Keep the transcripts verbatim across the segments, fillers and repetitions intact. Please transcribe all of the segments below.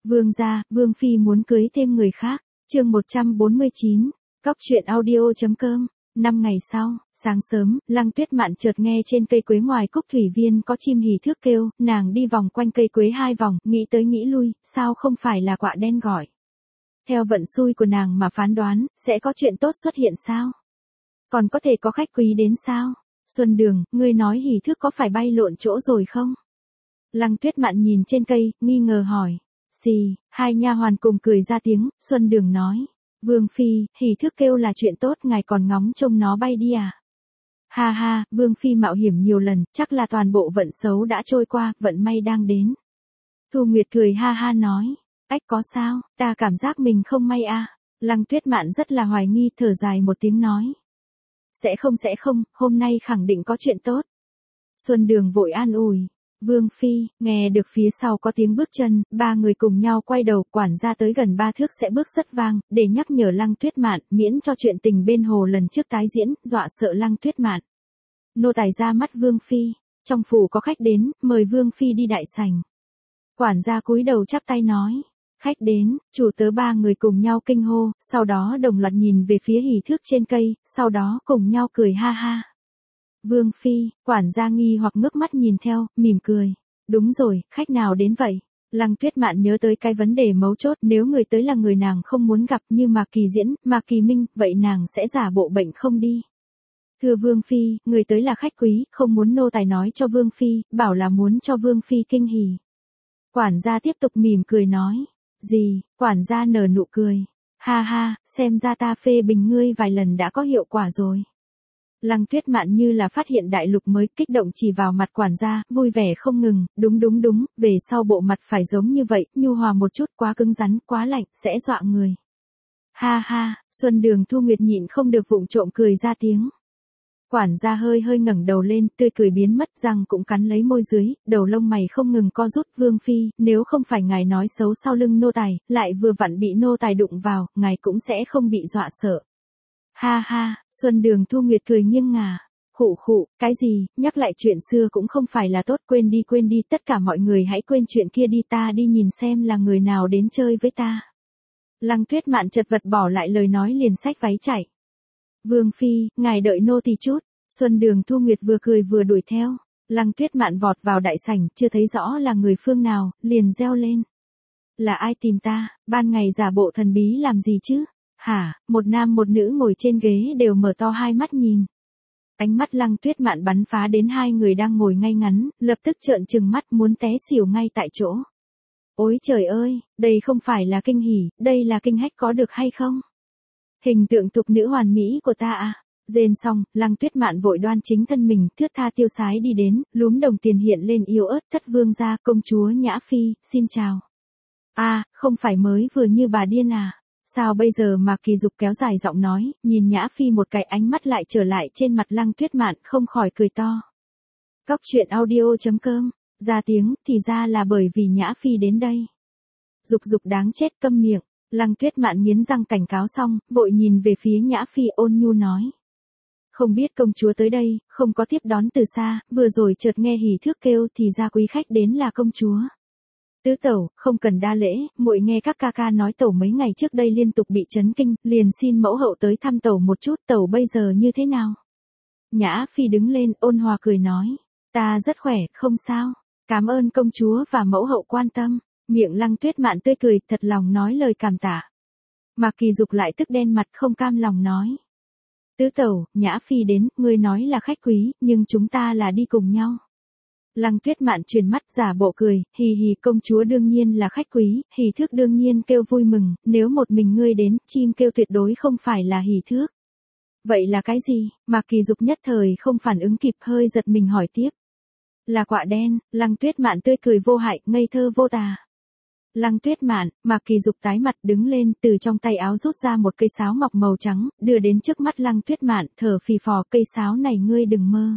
Vương gia, Vương phi muốn cưới thêm người khác. Chương một trăm bốn mươi chín, Cóc truyện audio.com. Năm ngày sau, sáng sớm, Lăng Tuyết Mạn chợt nghe trên cây quế ngoài cúc thủy viên có chim hỉ thước kêu, nàng đi vòng quanh cây quế hai vòng, nghĩ tới nghĩ lui, sao không phải là quạ đen gọi. Theo vận xui của nàng mà phán đoán, sẽ có chuyện tốt xuất hiện sao? Còn có thể có khách quý đến sao? Xuân Đường, ngươi nói hỉ thước có phải bay lộn chỗ rồi không? Lăng Tuyết Mạn nhìn trên cây, nghi ngờ hỏi. Xì, hai nha hoàn cùng cười ra tiếng, Xuân Đường nói. Vương phi, hỉ thước kêu là chuyện tốt, ngài còn ngóng trông nó bay đi à? Ha ha, Vương phi mạo hiểm nhiều lần, chắc là toàn bộ vận xấu đã trôi qua, vận may đang đến. Thu Nguyệt cười ha ha nói. Ách có sao, ta cảm giác mình không may à? Lăng Tuyết Mạn rất là hoài nghi, thở dài một tiếng nói. Sẽ không sẽ không, hôm nay khẳng định có chuyện tốt. Xuân Đường vội an ủi. Vương phi, nghe được phía sau có tiếng bước chân, ba người cùng nhau quay đầu, quản gia tới gần ba thước sẽ bước rất vang, để nhắc nhở Lăng Tuyết Mạn, miễn cho chuyện tình bên hồ lần trước tái diễn, dọa sợ Lăng Tuyết Mạn. Nô tài ra mắt Vương phi, trong phủ có khách đến, mời Vương phi đi đại sảnh. Quản gia cúi đầu chắp tay nói, khách đến, chủ tớ ba người cùng nhau kinh hô, sau đó đồng loạt nhìn về phía hỉ thước trên cây, sau đó cùng nhau cười ha ha. Vương phi, quản gia nghi hoặc ngước mắt nhìn theo, mỉm cười. Đúng rồi, khách nào đến vậy? Lăng Tuyết Mạn nhớ tới cái vấn đề mấu chốt, nếu người tới là người nàng không muốn gặp như Mạc Kỳ Diễn, Mạc Kỳ Minh, vậy nàng sẽ giả bộ bệnh không đi. Thưa Vương phi, người tới là khách quý, không muốn nô tài nói cho Vương phi, bảo là muốn cho Vương phi kinh hỉ. Quản gia tiếp tục mỉm cười nói. Gì? Quản gia nở nụ cười. Ha ha, xem ra ta phê bình ngươi vài lần đã có hiệu quả rồi. Lăng Tuyết Mạn như là phát hiện đại lục mới, kích động chỉ vào mặt quản gia, vui vẻ không ngừng, đúng đúng đúng, về sau bộ mặt phải giống như vậy, nhu hòa một chút, quá cứng rắn, quá lạnh, sẽ dọa người. Ha ha, Xuân Đường Thu Nguyệt nhịn không được vụng trộm cười ra tiếng. Quản gia hơi hơi ngẩng đầu lên, tươi cười biến mất, răng cũng cắn lấy môi dưới, đầu lông mày không ngừng co rút. Vương phi, nếu không phải ngài nói xấu sau lưng nô tài, lại vừa vặn bị nô tài đụng vào, ngài cũng sẽ không bị dọa sợ. Ha ha, Xuân Đường Thu Nguyệt cười nghiêng ngả. Khụ khụ, cái gì, nhắc lại chuyện xưa cũng không phải là tốt, quên đi quên đi, tất cả mọi người hãy quên chuyện kia đi, ta đi nhìn xem là người nào đến chơi với ta. Lăng Tuyết Mạn chật vật bỏ lại lời nói liền xách váy chạy. Vương phi, ngài đợi nô tỳ chút. Xuân Đường Thu Nguyệt vừa cười vừa đuổi theo. Lăng Tuyết Mạn vọt vào đại sảnh, chưa thấy rõ là người phương nào, liền reo lên. Là ai tìm ta, ban ngày giả bộ thần bí làm gì chứ? Hả, một nam một nữ ngồi trên ghế đều mở to hai mắt nhìn. Ánh mắt Lăng Tuyết Mạn bắn phá đến hai người đang ngồi ngay ngắn, lập tức trợn trừng mắt muốn té xỉu ngay tại chỗ. Ôi trời ơi, đây không phải là kinh hỉ, đây là kinh hách có được hay không? Hình tượng tục nữ hoàn mỹ của ta à? Rên xong, Lăng Tuyết Mạn vội đoan chính thân mình, thướt tha tiêu sái đi đến, lúm đồng tiền hiện lên yếu ớt, thất vương gia, công chúa Nhã Phi, xin chào. À, không phải mới vừa như bà điên à? Sao bây giờ mà Kỳ Dục kéo dài giọng nói, nhìn Nhã Phi một cái, ánh mắt lại trở lại trên mặt Lăng Tuyết Mạn, không khỏi cười to. Cóc truyện audio.com, ra tiếng, thì ra là bởi vì Nhã Phi đến đây. Dục Dục đáng chết, câm miệng. Lăng Tuyết Mạn nghiến răng cảnh cáo xong, vội nhìn về phía Nhã Phi ôn nhu nói. Không biết công chúa tới đây, không có tiếp đón từ xa, vừa rồi chợt nghe hỉ thước kêu thì ra quý khách đến là công chúa. Tứ tẩu, không cần đa lễ, muội nghe các ca ca nói tẩu mấy ngày trước đây liên tục bị chấn kinh, liền xin mẫu hậu tới thăm tẩu một chút, tẩu bây giờ như thế nào? Nhã Phi đứng lên, ôn hòa cười nói, ta rất khỏe, không sao, cảm ơn công chúa và mẫu hậu quan tâm. Miệng Lăng Tuyết Mạn tươi cười, thật lòng nói lời cảm tạ. Mạc Kỳ Dục lại tức đen mặt không cam lòng nói. Tứ tẩu, Nhã Phi đến, ngươi nói là khách quý, nhưng chúng ta là đi cùng nhau. Lăng Tuyết Mạn chuyển mắt giả bộ cười, hì hì, công chúa đương nhiên là khách quý, hỉ thước đương nhiên kêu vui mừng, nếu một mình ngươi đến, chim kêu tuyệt đối không phải là hỉ thước. Vậy là cái gì? Mạc Kỳ Dục nhất thời không phản ứng kịp, hơi giật mình hỏi tiếp. Là quạ đen. Lăng Tuyết Mạn tươi cười vô hại, ngây thơ vô tà. Lăng Tuyết Mạn, Mạc Kỳ Dục tái mặt đứng lên, từ trong tay áo rút ra một cây sáo ngọc màu trắng, đưa đến trước mắt Lăng Tuyết Mạn, thở phì phò, cây sáo này ngươi đừng mơ.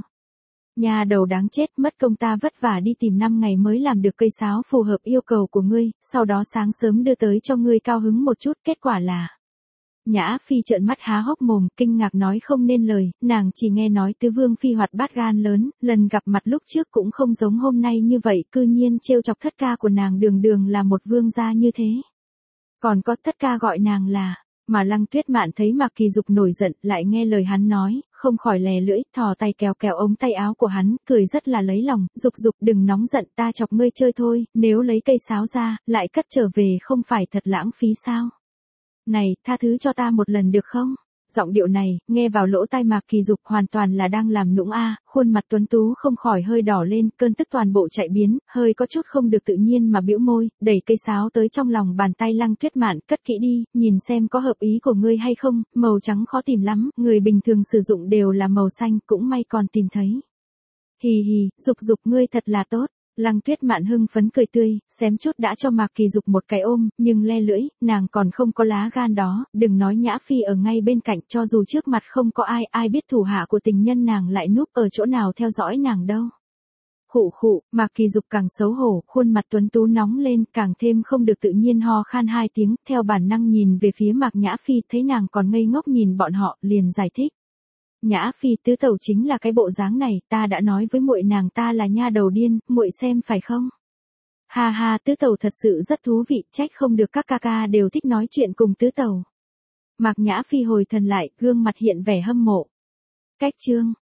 Nhà đầu đáng chết, mất công ta vất vả đi tìm năm ngày mới làm được cây sáo phù hợp yêu cầu của ngươi, sau đó sáng sớm đưa tới cho ngươi cao hứng một chút, kết quả là. Nhã Phi trợn mắt há hốc mồm, kinh ngạc nói không nên lời, nàng chỉ nghe nói Tứ Vương Phi hoạt bát gan lớn, lần gặp mặt lúc trước cũng không giống hôm nay như vậy, cư nhiên trêu chọc thất ca của nàng đường đường là một vương gia như thế. Còn có thất ca gọi nàng là, mà Lăng Tuyết Mạn thấy Mạc Kỳ Dục nổi giận, lại nghe lời hắn nói, không khỏi lè lưỡi, thò tay kéo kéo ống tay áo của hắn, cười rất là lấy lòng, Dục Dục đừng nóng giận, ta chọc ngươi chơi thôi, nếu lấy cây sáo ra, lại cất trở về không phải thật lãng phí sao? Này, tha thứ cho ta một lần được không? Giọng điệu này, nghe vào lỗ tai Mạc Kỳ Dục hoàn toàn là đang làm nũng a, khuôn mặt tuấn tú không khỏi hơi đỏ lên, cơn tức toàn bộ chạy biến, hơi có chút không được tự nhiên mà bĩu môi, đẩy cây sáo tới trong lòng bàn tay Lăng Tuyết Mạn, cất kỹ đi, nhìn xem có hợp ý của ngươi hay không, màu trắng khó tìm lắm, người bình thường sử dụng đều là màu xanh, cũng may còn tìm thấy. Hì hì, Dục Dục ngươi thật là tốt. Lăng Tuyết Mạn hưng phấn cười tươi, xém chút đã cho Mạc Kỳ Dục một cái ôm, nhưng le lưỡi, nàng còn không có lá gan đó, đừng nói Nhã Phi ở ngay bên cạnh, cho dù trước mặt không có ai, ai biết thủ hạ của tình nhân nàng lại núp ở chỗ nào theo dõi nàng đâu. Khụ khụ, Mạc Kỳ Dục càng xấu hổ, khuôn mặt tuấn tú nóng lên, càng thêm không được tự nhiên ho khan hai tiếng, theo bản năng nhìn về phía Mạc Nhã Phi, thấy nàng còn ngây ngốc nhìn bọn họ, liền giải thích. Nhã Phi, tứ tẩu chính là cái bộ dáng này, ta đã nói với muội nàng ta là nha đầu điên, muội xem phải không? Ha ha, tứ tẩu thật sự rất thú vị, trách không được các ca ca đều thích nói chuyện cùng tứ tẩu. Mạc Nhã Phi hồi thần lại, gương mặt hiện vẻ hâm mộ. Cách chương